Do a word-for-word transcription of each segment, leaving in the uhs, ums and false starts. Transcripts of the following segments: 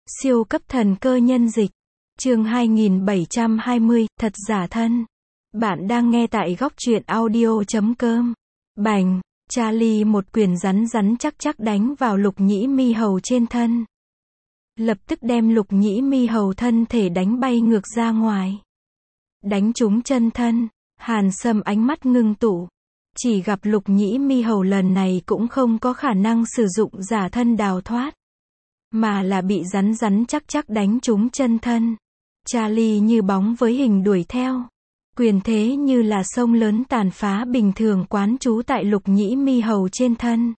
Siêu cấp thần cơ nhân dịch. Chương hai nghìn bảy trăm hai mươi, thật giả thân. Bạn đang nghe tại góc truyện audio chấm com. Bành, Charlie một quyền rắn rắn chắc chắc đánh vào Lục Nhĩ Mi Hầu trên thân. Lập tức đem Lục Nhĩ Mi Hầu thân thể đánh bay ngược ra ngoài. Đánh trúng chân thân, Hàn Sâm ánh mắt ngưng tụ. Chỉ gặp Lục Nhĩ Mi Hầu lần này cũng không có khả năng sử dụng giả thân đào thoát, mà là bị rắn rắn chắc chắc đánh trúng chân thân. Charlie như bóng với hình đuổi theo. Quyền thế như là sông lớn tàn phá bình thường quán trú tại Lục Nhĩ Mi Hầu trên thân.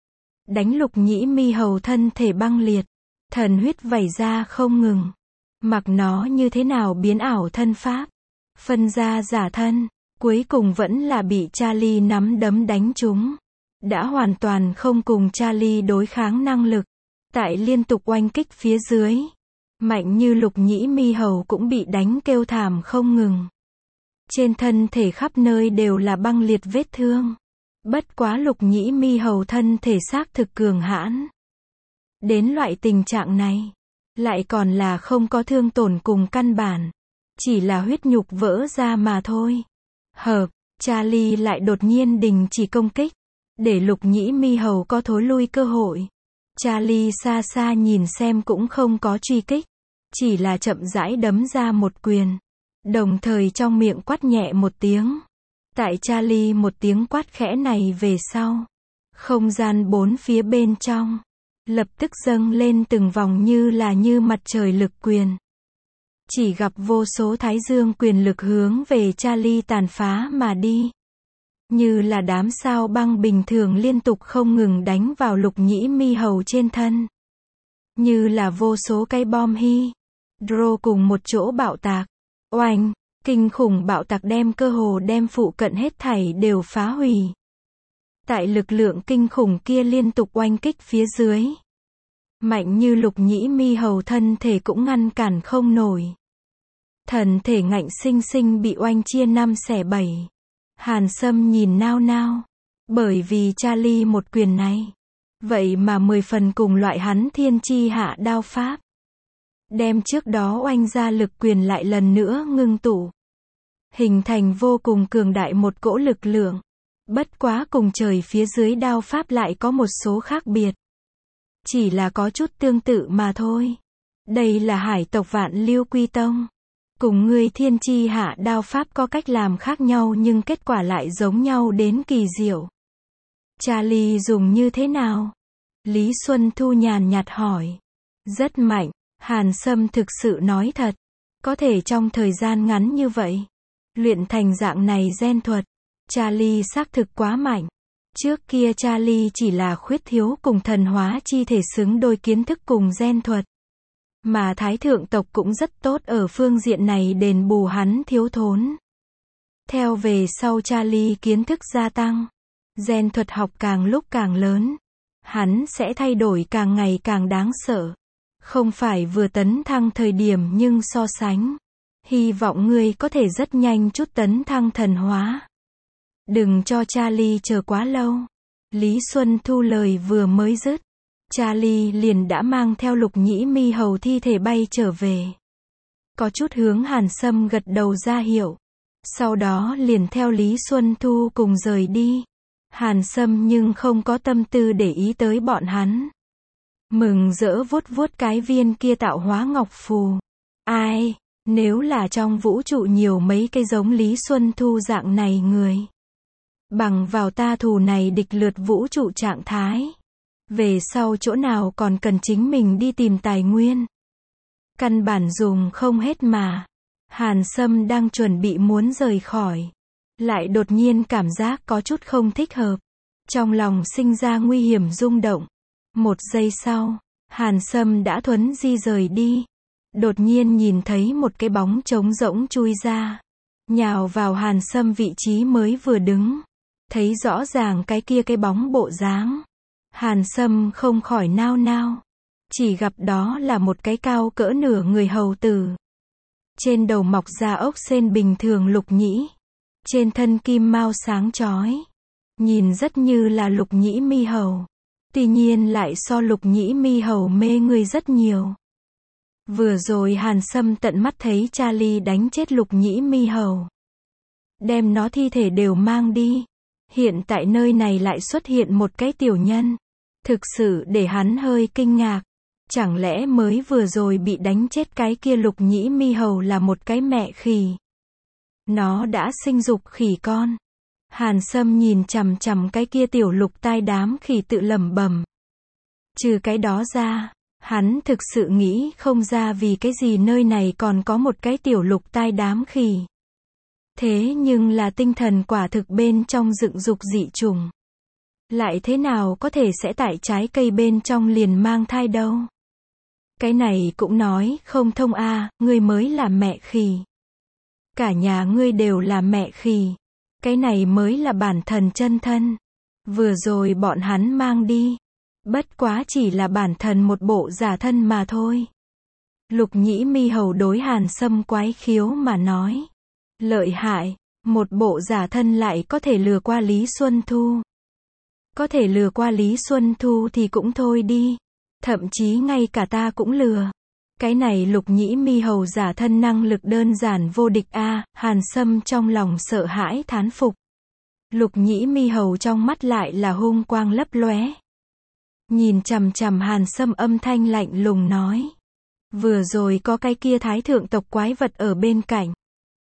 Đánh Lục Nhĩ Mi Hầu thân thể băng liệt. Thần huyết vẩy ra không ngừng. Mặc nó như thế nào biến ảo thân pháp. Phân ra giả thân. Cuối cùng vẫn là bị Charlie nắm đấm đánh trúng. Đã hoàn toàn không cùng Charlie đối kháng năng lực. Tại liên tục oanh kích phía dưới. Mạnh như Lục Nhĩ Mi Hầu cũng bị đánh kêu thảm không ngừng. Trên thân thể khắp nơi đều là băng liệt vết thương. Bất quá Lục Nhĩ Mi Hầu thân thể xác thực cường hãn. Đến loại tình trạng này, lại còn là không có thương tổn cùng căn bản. Chỉ là huyết nhục vỡ ra mà thôi. Hợp, Charlie lại đột nhiên đình chỉ công kích. Để Lục Nhĩ Mi Hầu có thối lui cơ hội. Charlie xa xa nhìn xem cũng không có truy kích. Chỉ là chậm rãi đấm ra một quyền. Đồng thời trong miệng quát nhẹ một tiếng. Tại Charlie một tiếng quát khẽ này về sau. Không gian bốn phía bên trong. Lập tức dâng lên từng vòng như là như mặt trời lực quyền. Chỉ gặp vô số thái dương quyền lực hướng về Charlie tàn phá mà đi. Như là đám sao băng bình thường liên tục không ngừng đánh vào Lục Nhĩ Mi Hầu trên thân. Như là vô số cái bom hy Dro cùng một chỗ bạo tạc. Oanh, kinh khủng bạo tạc đem cơ hồ đem phụ cận hết thảy đều phá hủy. Tại lực lượng kinh khủng kia liên tục oanh kích phía dưới. Mạnh như Lục Nhĩ Mi Hầu thân thể cũng ngăn cản không nổi. Thần thể ngạnh sinh sinh bị oanh chia năm xẻ bảy. Hàn Sâm nhìn nao nao. Bởi vì Charlie một quyền này. Vậy mà mười phần cùng loại hắn thiên chi hạ đao pháp. Đem trước đó oanh ra lực quyền lại lần nữa ngưng tụ. Hình thành vô cùng cường đại một cỗ lực lượng. Bất quá cùng trời phía dưới đao pháp lại có một số khác biệt. Chỉ là có chút tương tự mà thôi. Đây là hải tộc Vạn Lưu Quy Tông. Cùng ngươi thiên chi hạ đao pháp có cách làm khác nhau nhưng kết quả lại giống nhau đến kỳ diệu. Charlie dùng như thế nào? Lý Xuân Thu nhàn nhạt hỏi. Rất mạnh. Hàn Sâm thực sự nói thật. Có thể trong thời gian ngắn như vậy. Luyện thành dạng này gen thuật. Charlie xác thực quá mạnh. Trước kia Charlie chỉ là khuyết thiếu cùng thần hóa chi thể xứng đôi kiến thức cùng gen thuật. Mà Thái Thượng tộc cũng rất tốt ở phương diện này đền bù hắn thiếu thốn. Theo về sau Charlie kiến thức gia tăng. Gen thuật học càng lúc càng lớn. Hắn sẽ thay đổi càng ngày càng đáng sợ. Không phải vừa tấn thăng thời điểm nhưng so sánh. Hy vọng ngươi có thể rất nhanh chút tấn thăng thần hóa. Đừng cho Charlie chờ quá lâu. Lý Xuân Thu lời vừa mới dứt. Charlie liền đã mang theo Lục Nhĩ Mi Hầu thi thể bay trở về. Có chút hướng Hàn Sâm gật đầu ra hiệu. Sau đó liền theo Lý Xuân Thu cùng rời đi. Hàn Sâm nhưng không có tâm tư để ý tới bọn hắn. Mừng rỡ vuốt vuốt cái viên kia tạo hóa ngọc phù. Ai, nếu là trong vũ trụ nhiều mấy cái giống Lý Xuân Thu dạng này người. Bằng vào ta thù này địch lượt vũ trụ trạng thái. Về sau chỗ nào còn cần chính mình đi tìm tài nguyên. Căn bản dùng không hết mà. Hàn Sâm đang chuẩn bị muốn rời khỏi. Lại đột nhiên cảm giác có chút không thích hợp. Trong lòng sinh ra nguy hiểm rung động. Một giây sau, Hàn Sâm đã thuấn di rời đi. Đột nhiên nhìn thấy một cái bóng trống rỗng chui ra. Nhào vào Hàn Sâm vị trí mới vừa đứng. Thấy rõ ràng cái kia cái bóng bộ dáng. Hàn Sâm không khỏi nao nao. Chỉ gặp đó là một cái cao cỡ nửa người hầu tử. Trên đầu mọc ra ốc sên bình thường Lục Nhĩ. Trên thân kim mao sáng chói. Nhìn rất như là Lục Nhĩ Mi Hầu. Tuy nhiên lại so Lục Nhĩ Mi Hầu mê người rất nhiều. Vừa rồi Hàn Sâm tận mắt thấy Charlie đánh chết Lục Nhĩ Mi Hầu. Đem nó thi thể đều mang đi. Hiện tại nơi này lại xuất hiện một cái tiểu nhân. Thực sự để hắn hơi kinh ngạc. Chẳng lẽ mới vừa rồi bị đánh chết cái kia Lục Nhĩ Mi Hầu là một cái mẹ khỉ. Nó đã sinh dục khỉ con. Hàn Sâm nhìn chằm chằm cái kia tiểu lục tai đám khỉ tự lẩm bẩm. Trừ cái đó ra, hắn thực sự nghĩ không ra vì cái gì nơi này còn có một cái tiểu lục tai đám khỉ. Thế nhưng là tinh thần quả thực bên trong dựng dục dị trùng. Lại thế nào có thể sẽ tại trái cây bên trong liền mang thai đâu. Cái này cũng nói không thông a, à, ngươi mới là mẹ khỉ. Cả nhà ngươi đều là mẹ khỉ. Cái này mới là bản thần chân thân. Vừa rồi bọn hắn mang đi. Bất quá chỉ là bản thần một bộ giả thân mà thôi. Lục Nhĩ Mi Hầu đối Hàn Sâm quái khiếu mà nói. Lợi hại, một bộ giả thân lại có thể lừa qua Lý Xuân Thu. Có thể lừa qua Lý Xuân Thu thì cũng thôi đi. Thậm chí ngay cả ta cũng lừa. Cái này Lục Nhĩ Mi Hầu giả thân năng lực đơn giản vô địch a, à, Hàn Sâm trong lòng sợ hãi thán phục. Lục Nhĩ Mi Hầu trong mắt lại là hung quang lấp lóe. Nhìn chằm chằm Hàn Sâm âm thanh lạnh lùng nói. Vừa rồi có cái kia thái thượng tộc quái vật ở bên cạnh.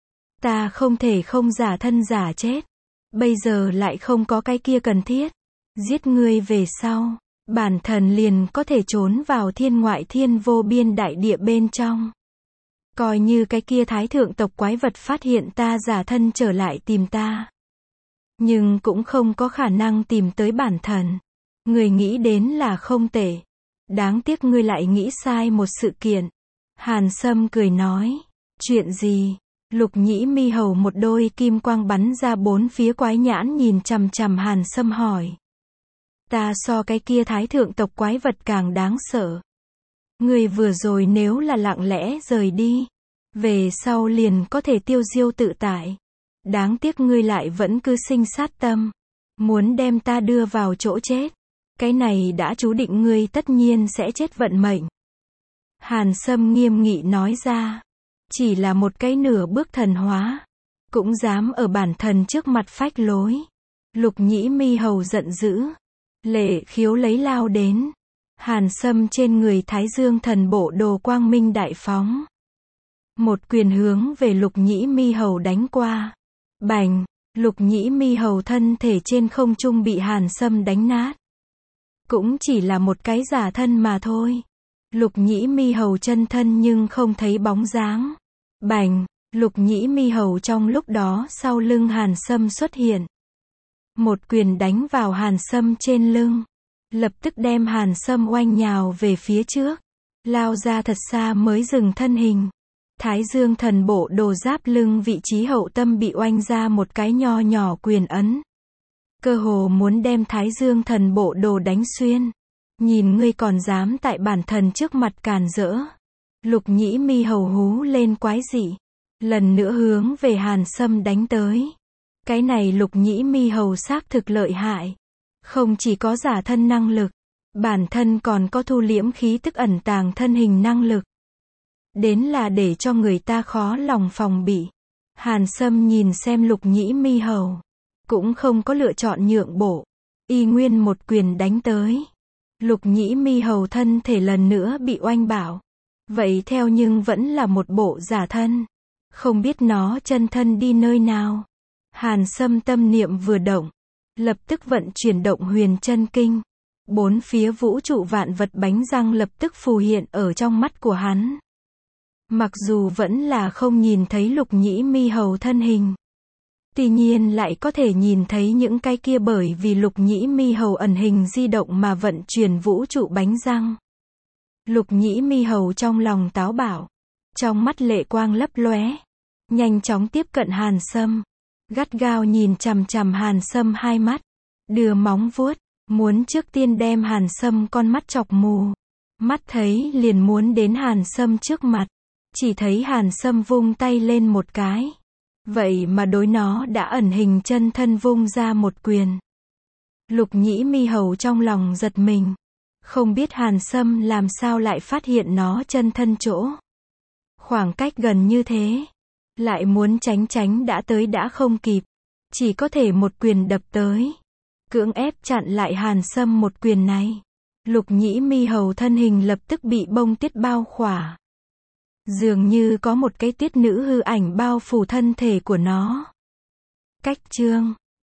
Ta không thể không giả thân giả chết. Bây giờ lại không có cái kia cần thiết. Giết ngươi về sau. Bản thần liền có thể trốn vào thiên ngoại thiên vô biên đại địa bên trong. Coi như cái kia thái thượng tộc quái vật phát hiện ta giả thân trở lại tìm ta. Nhưng cũng không có khả năng tìm tới bản thần. Người nghĩ đến là không tệ. Đáng tiếc ngươi lại nghĩ sai một sự kiện. Hàn Sâm cười nói. Chuyện gì? Lục Nhĩ Mi Hầu một đôi kim quang bắn ra bốn phía quái nhãn nhìn chằm chằm Hàn Sâm hỏi. Ta so cái kia thái thượng tộc quái vật càng đáng sợ. Ngươi vừa rồi nếu là lặng lẽ rời đi. Về sau liền có thể tiêu diêu tự tại. Đáng tiếc ngươi lại vẫn cứ sinh sát tâm. Muốn đem ta đưa vào chỗ chết. Cái này đã chú định ngươi tất nhiên sẽ chết vận mệnh. Hàn Sâm nghiêm nghị nói ra. Chỉ là một cái nửa bước thần hóa. Cũng dám ở bản thần trước mặt phách lối. Lục Nhĩ Mi Hầu giận dữ. Lệ khiếu lấy lao đến. Hàn Sâm trên người Thái Dương thần bộ đồ quang minh đại phóng. Một quyền hướng về Lục Nhĩ Mi Hầu đánh qua. Bành, Lục Nhĩ Mi Hầu thân thể trên không trung bị Hàn Sâm đánh nát. Cũng chỉ là một cái giả thân mà thôi. Lục Nhĩ Mi Hầu chân thân nhưng không thấy bóng dáng. Bành, Lục Nhĩ Mi Hầu trong lúc đó sau lưng Hàn Sâm xuất hiện. Một quyền đánh vào Hàn Sâm trên lưng. Lập tức đem Hàn Sâm oanh nhào về phía trước. Lao ra thật xa mới dừng thân hình. Thái Dương thần bộ đồ giáp lưng vị trí hậu tâm bị oanh ra một cái nho nhỏ quyền ấn. Cơ hồ muốn đem Thái Dương thần bộ đồ đánh xuyên. Nhìn ngươi còn dám tại bản thần trước mặt càn rỡ. Lục Nhĩ Mi Hầu hú lên quái dị. Lần nữa hướng về Hàn Sâm đánh tới. Cái này Lục Nhĩ Mi Hầu xác thực lợi hại. Không chỉ có giả thân năng lực. Bản thân còn có thu liễm khí tức ẩn tàng thân hình năng lực. Đến là để cho người ta khó lòng phòng bị. Hàn Sâm nhìn xem Lục Nhĩ Mi Hầu. Cũng không có lựa chọn nhượng bộ. Y nguyên một quyền đánh tới. Lục Nhĩ Mi Hầu thân thể lần nữa bị oanh bảo. Vậy theo nhưng vẫn là một bộ giả thân. Không biết nó chân thân đi nơi nào. Hàn Sâm tâm niệm vừa động. Lập tức vận chuyển động huyền chân kinh. Bốn phía vũ trụ vạn vật bánh răng lập tức phù hiện ở trong mắt của hắn. Mặc dù vẫn là không nhìn thấy Lục Nhĩ Mi Hầu thân hình. Tuy nhiên lại có thể nhìn thấy những cái kia bởi vì Lục Nhĩ Mi Hầu ẩn hình di động mà vận chuyển vũ trụ bánh răng. Lục Nhĩ Mi Hầu trong lòng táo bạo. Trong mắt lệ quang lấp lóe. Nhanh chóng tiếp cận Hàn Sâm. Gắt gao nhìn chằm chằm Hàn Sâm hai mắt. Đưa móng vuốt. Muốn trước tiên đem Hàn Sâm con mắt chọc mù. Mắt thấy liền muốn đến Hàn Sâm trước mặt. Chỉ thấy Hàn Sâm vung tay lên một cái. Vậy mà đối nó đã ẩn hình chân thân vung ra một quyền. Lục Nhĩ Mi Hầu trong lòng giật mình. Không biết Hàn Sâm làm sao lại phát hiện nó chân thân chỗ. Khoảng cách gần như thế. Lại muốn tránh tránh đã tới đã không kịp. Chỉ có thể một quyền đập tới. Cưỡng ép chặn lại Hàn Sâm một quyền này. Lục Nhĩ Mi Hầu thân hình lập tức bị bông tuyết bao khỏa. Dường như có một cái tuyết nữ hư ảnh bao phủ thân thể của nó. Cách chương